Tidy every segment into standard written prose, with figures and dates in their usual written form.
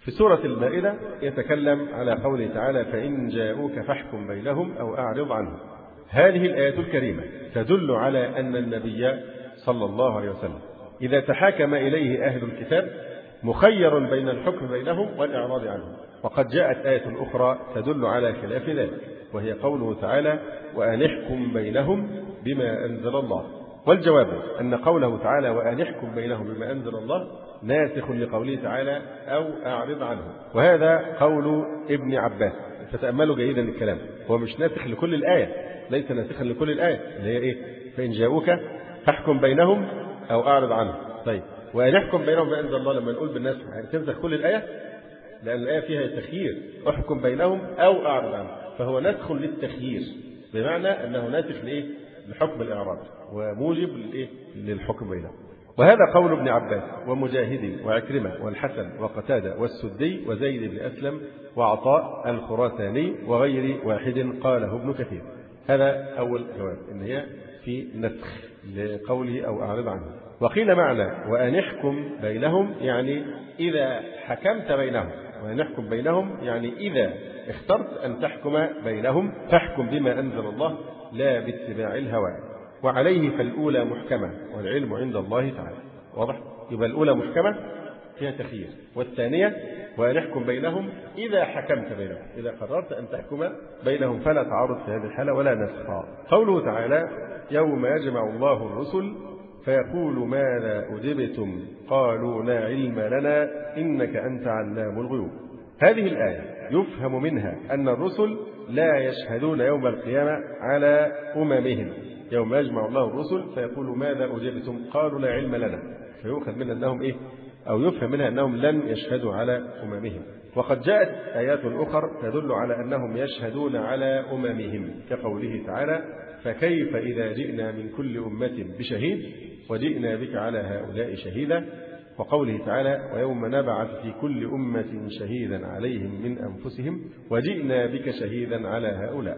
في سورة المائدة يتكلم على قوله تعالى: فإن جاءوك فاحكم بينهم أو أعرض عنهم. هذه الآية الكريمة تدل على أن النبي صلى الله عليه وسلم إذا تحاكم إليه أهل الكتاب مخير بين الحكم بينهم والإعراض عنهم. وقد جاءت آية أخرى تدل على خلاف ذلك، وهي قوله تعالى: وأن احكم بينهم بما أنزل الله. والجواب أن قوله تعالى: وأن احكم بينهم بما أنزل الله ناسخ لقوله تعالى: أو أعرض عنهم. وهذا قول ابن عباس، فتأملوا جيدا الكلام، هو مش ناسخ لكل الآية، ليس ناسخا لكل الآية اللي هي إيه؟ فإن جاءوك فاحكم بينهم أو أعرض عنهم. طيب، وأن احكم بينهم بما أنزل الله لما نقول بالنسخ يعني تنسخ كل الآية؟ لأن الآية فيها تخيير، احكم بينهم أو أعرض عنهم، فهو نسخ للتخيير، بمعنى أنه ناسخ لإيه؟ لحكم الإعراض وموجب للإيه؟ للحكم بينهم. وهذا قول ابن عباس ومجاهد وعكرمة والحسن وقتادة والسدي وزيد بن أسلم وعطاء الخراساني وغير واحد قاله ابن كثير. هذا أول جواب، إن هي في نسخ لقوله أو أعرض عنه. وقيل معنى وأن احكم بينهم يعني إذا حكمت بينهم، وأن احكم بينهم يعني إذا اخترت أن تحكم بينهم فاحكم بما أنزل الله لا باتباع الهوى. وعليه فالأولى محكمة والعلم عند الله تعالى. واضح؟ يبقى الأولى محكمة فيها تخيير، والثانية وأن احكم بينهم إذا حكمت بينهم، إذا قررت أن تحكم بينهم فلا تعارض في هذه الحالة ولا نسخ. قوله تعالى: يوم يجمع الله الرسل فيقول ماذا أجبتم قالوا لا علم لنا إنك أنت علام الغيوب. هذه الآية يفهم منها أن الرسل لا يشهدون يوم القيامة على أممهم. يوم يجمع الله الرسل فيقول ماذا أجبتم قالوا لا علم لنا، فيؤخذ منها أنهم إيه؟ أو يفهم منها أنهم لن يشهدوا على أممهم. وقد جاءت آيات أخرى تدل على أنهم يشهدون على أممهم، كقوله تعالى: فكيف إذا جئنا من كل أمة بشهيد وجئنا بك على هؤلاء شهيدا. وقوله تعالى: ويوم نبعث في كل أمة شهيدا عليهم من أنفسهم وجئنا بك شهيدا على هؤلاء.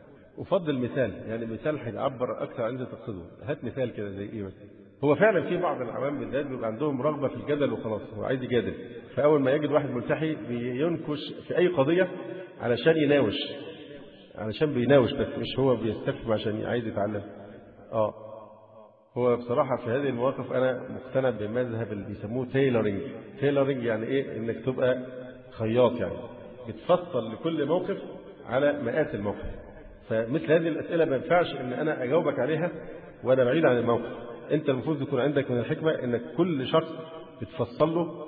أفضل مثال، يعني مثال هيعبر أكثر عن تقصده. هات مثال كده زي إيه مثلا؟ هو فعلا في بعض العوام بالذات بيبقى عندهم رغبة في الجدل وخلاص، هو عايز يجادل، فأول ما يجد واحد ملتحي بينكش في أي قضية علشان يناوش، علشان بيناوش بس مش هو بيستفهم عشان عايز يتعلم. هو بصراحة في هذه المواقف أنا مقتنع بمذهب اللي بيسموه تيلرينج. تيلرينج يعني إيه؟ إنك تبقى خياط، يعني بتفصل لكل موقف على مقاس الموقف. فمثل هذه الأسئلة ما ينفعش إن أنا أجاوبك عليها وأنا بعيد عن الموقف. أنت المفروض يكون عندك من الحكمة إنك كل شخص بتفصل له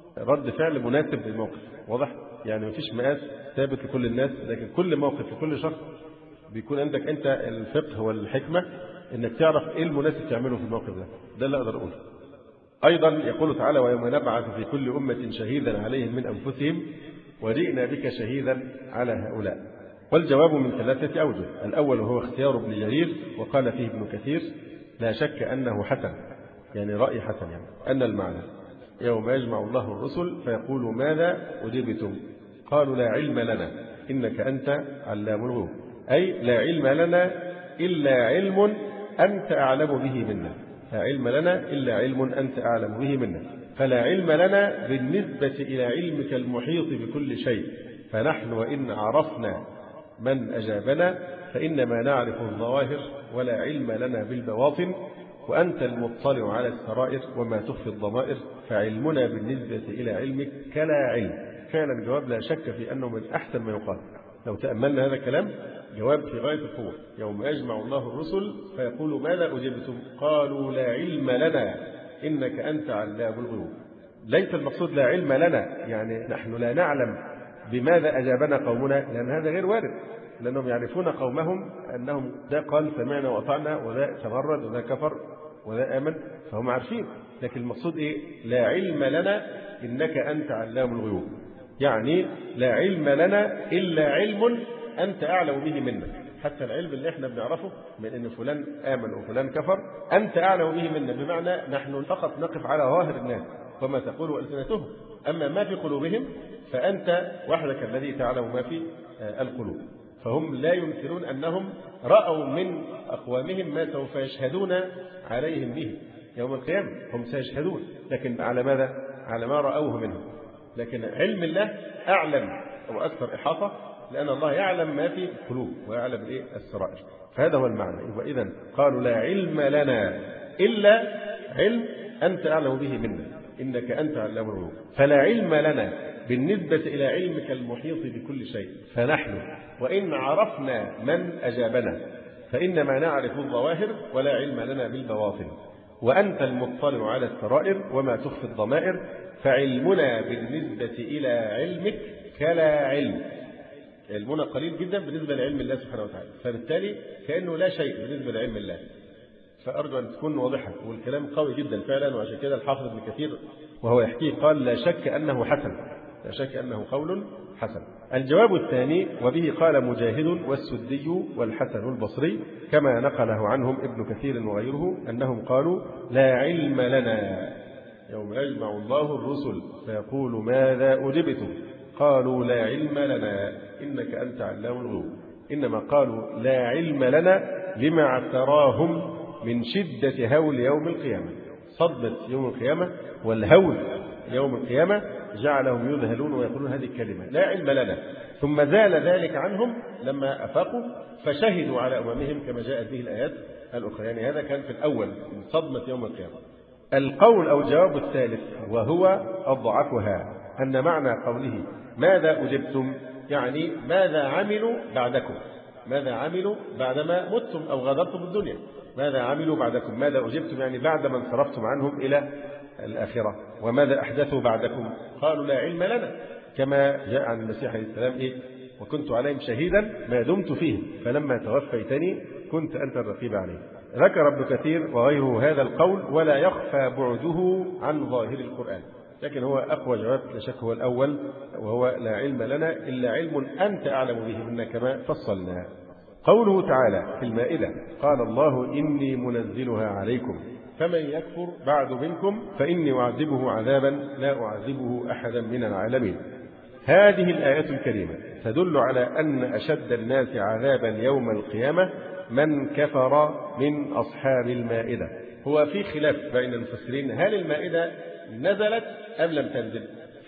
رد فعل مناسب للموقف. واضح؟ يعني مفيش مقاس ثابت لكل الناس، لكن كل موقف لكل شخص بيكون عندك أنت الفقه والحكمة إنك تعرف إيه المناسب تعمله في الموقف ده. ده اللي أقدر أقوله. أيضا يقول تعالى: ويوم نبعث في كل أمة شهيدا عليهم من أنفسهم وجئنا بك شهيدا على هؤلاء. والجواب من ثلاثة أوجه. الأول هو اختيار ابن جرير، وقال فيه ابن كثير: لا شك أنه حسن، يعني رأي حسن، يعني أن المعنى يوم يجمع الله الرسل فيقول ماذا أجبتم قالوا لا علم لنا إنك أنت علام الغيوب، أي لا علم لنا إلا علم أنت أعلم به منا. لا علم لنا إلا علم أنت أعلم به منا. فلا علم لنا بالنسبة إلى علمك المحيط بكل شيء، فنحن وإن عرفنا من أجابنا فإنما نعرف الظواهر ولا علم لنا بالبواطن، وأنت المطلع على السرائر وما تخفي الضمائر، فعلمنا بالنسبة إلى علمك كلا علم. فعلا الجواب لا شك في أنه من أحسن ما يقال. لو تأملنا هذا الكلام جواب في غاية القوة. يوم يجمع الله الرسل فيقول ماذا أجبتم قالوا لا علم لنا إنك أنت علام الغيوب. ليس المقصود لا علم لنا يعني نحن لا نعلم بماذا أجابنا قومنا، لأن هذا غير وارد، لأنهم يعرفون قومهم أنهم ده قال سمعنا وأطعنا وذا تمرد وذا كفر وذا آمن، فهم عارفين. لكن المقصود إيه؟ لا علم لنا إنك أنت علام الغيوب، يعني لا علم لنا إلا علم أنت أعلم به منا. حتى العلم اللي احنا بنعرفه من أن فلان آمن وفلان كفر أنت أعلم به منا، بمعنى نحن فقط نقف على ظاهر الناس وما تقول ألسنتهم، أما ما في قلوبهم فأنت وحدك الذي تعلم ما في القلوب. فهم لا ينكرون أنهم رأوا من أقوامهم ما سوف يشهدون عليهم به يوم القيامة، هم سيشهدون، لكن على ماذا؟ على ما رأوه منهم. لكن علم الله أعلم وأكثر إحاطة، لأن الله يعلم ما في القلوب ويعلم السرائر. فهذا هو المعنى. وإذا قالوا لا علم لنا إلا علم أنت أعلم به منا إنك أنت علام الغيوب. فلا علم لنا بالنسبة إلى علمك المحيط بكل شيء، فنحن وإن عرفنا من أجابنا فإنما نعرف الظواهر ولا علم لنا بالبواطن، وأنت المطلع على السرائر وما تخفي الضمائر، فعلمنا بالنسبة إلى علمك كلا علم. علمنا قليل جدا بالنسبة لعلم الله سبحانه وتعالى، فبالتالي كأنه لا شيء بالنسبة لعلم الله. فأرجو أن تكون واضحة، والكلام قوي جدا فعلا، وعشان كده الحافظ ابن كثير وهو يحكيه قال لا شك أنه حسن، لا شك أنه قول حسن. الجواب الثاني وبه قال مجاهد والسدي والحسن البصري كما نقله عنهم ابن كثير وغيره أنهم قالوا لا علم لنا يوم يجمع الله الرسل فيقول ماذا أجبتم قالوا لا علم لنا إنك أنت علام الغيوب، إنما قالوا لا علم لنا لما اعتراهم من شدة هول يوم القيامة. صدمة يوم القيامة والهول يوم القيامة جعلهم يذهلون ويقولون هذه الكلمة لا علم لنا، ثم زال ذلك عنهم لما أفاقوا فشهدوا على أممهم كما جاءت به الآيات الأخرى. يعني هذا كان في الأول من صدمة يوم القيامة. القول أو الجواب الثالث وهو أضعفها أن معنى قوله ماذا أجبتم يعني ماذا عملوا بعدكم، ماذا عملوا بعدما متم أو غادرتم الدنيا، ماذا عملوا بعدكم، ماذا أجبتم يعني بعد ما انصرفتم عنهم إلى الآخرة، وماذا أحدثوا بعدكم قالوا لا علم لنا، كما جاء عن المسيح عليه السلام وكنت عليهم شهيدا ما دمت فيهم فلما توفيتني كنت أنت الرقيب عليهم. ذكر ابن كثير وغيره هذا القول ولا يخفى بعده عن ظاهر القرآن، لكن هو أقوى جواب لا شك هو الأول وهو لا علم لنا إلا علم أنت أعلم به منا كما فصلنا. قوله تعالى في المائدة قال الله إني منزلها عليكم فمن يكفر بعد منكم فإني أعذبه عذابا لا أعذبه أحدا من العالمين. هذه الآية الكريمة تدل على أن أشد الناس عذابا يوم القيامة من كفر من أصحاب المائدة. هو في خلاف بين المفسرين هل المائدة نزلت أم لم تنزل،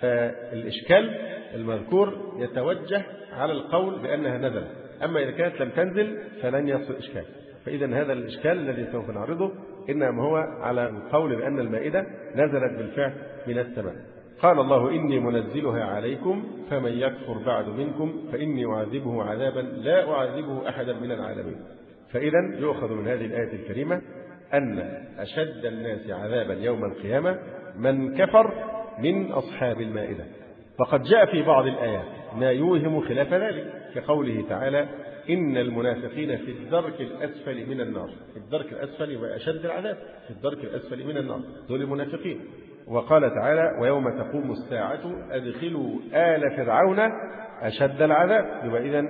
فالإشكال المذكور يتوجه على القول بأنها نزلت، أما إذا كانت لم تنزل فلن يصل إشكال. فإذا هذا الإشكال الذي سوف نعرضه إنما هو على القول بأن المائدة نزلت بالفعل من السماء. قال الله إني منزلها عليكم فمن يكفر بعد منكم فإني أعذبه عذابا لا أعذبه أحدا من العالمين. فإذا يؤخذ من هذه الآية الكريمة أن أشد الناس عذابا يوم القيامة من كفر من أصحاب المائدة. فقد جاء في بعض الآيات ما يوهم خلاف ذلك كقوله تعالى إن المنافقين في الدرك الأسفل من النار. الدرك الأسفل يبقى أشد العذاب، في الدرك الأسفل من النار دول المنافقين. وقال تعالى ويوم تقوم الساعة أدخلوا آل فرعون أشد العذاب، يبقى إذن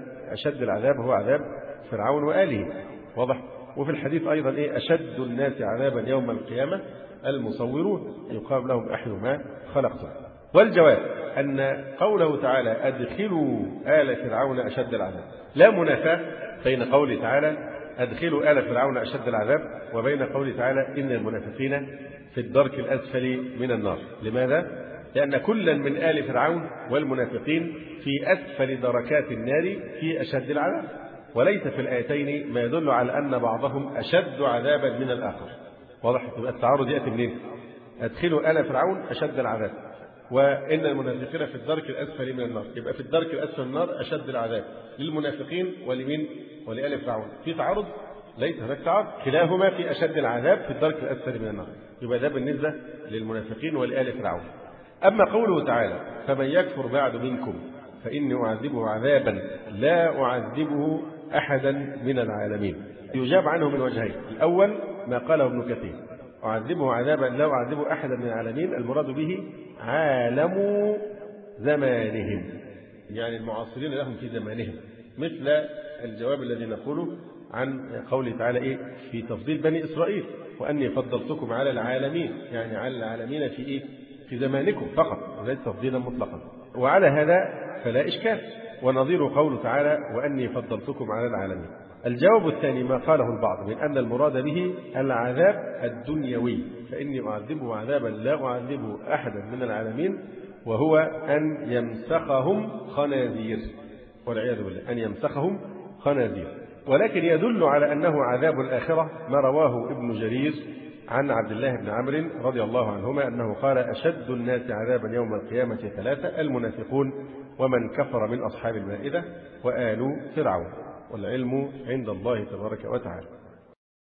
أشد العذاب هو عذاب فرعون وآله، واضح. وفي الحديث أيضا أشد الناس عذابا يوم القيامة المصورون يقال لهم أحيوا ما خلقتم. والجواب أن قوله تعالى أدخلوا آل فرعون أشد العذاب لا منافاة بين قوله تعالى أدخلوا آل فرعون أشد العذاب وبين قوله تعالى إن المنافقين في الدرك الأسفل من النار. لماذا؟ لأن كلا من آل فرعون والمنافقين في أسفل دركات النار في أشد العذاب، وليس في الآيتين ما يدل على أن بعضهم أشد عذابا من الآخر، واضح. يبقى التعارض يأتي منين؟ أدخلوا آل فرعون أشد العذاب وإن المنافقين في الدرك الأسفل من النار، يبقى في الدرك الأسفل من النار أشد العذاب للمنافقين ولمين؟ ولآل فرعون. في تعارض؟ ليس هناك تعارض، كلاهما في أشد العذاب في الدرك الأسفل من النار، يبقى ده بالنسبة للمنافقين ولآل فرعون. أما قوله تعالى فمن يكفر بعد منكم فإني أعذبه عذابا لا أعذبه أحدا من العالمين، يجاب عنه من وجهين. الأول ما قاله ابن كثير أعذبه عذابا لا أعذبه أحدا من العالمين، المراد به عالم زمانهم، يعني المعاصرين لهم في زمانهم، مثل الجواب الذي نقوله عن قوله تعالى في تفضيل بني إسرائيل وأني فضلتكم على العالمين، يعني على العالمين في زمانكم فقط وليس تفضيلا مطلقا. وعلى هذا فلا إشكال، ونظير قوله تعالى وأني فضلتكم على العالمين. الجواب الثاني ما قاله البعض من أن المراد به العذاب الدنيوي، فإني أعذبه عذابا لا أعذبه أحدا من العالمين، وهو أن يمسخهم خنازير، والعياذ بالله، أن يمسخهم خنازير. ولكن يدل على أنه عذاب الآخرة ما رواه ابن جرير عن عبد الله بن عمرو رضي الله عنهما أنه قال: أشد الناس عذابا يوم القيامة ثلاثة: المنافقون، ومن كفر من أصحاب المائدة، وآل فرعون، والعلم عند الله تبارك وتعالى.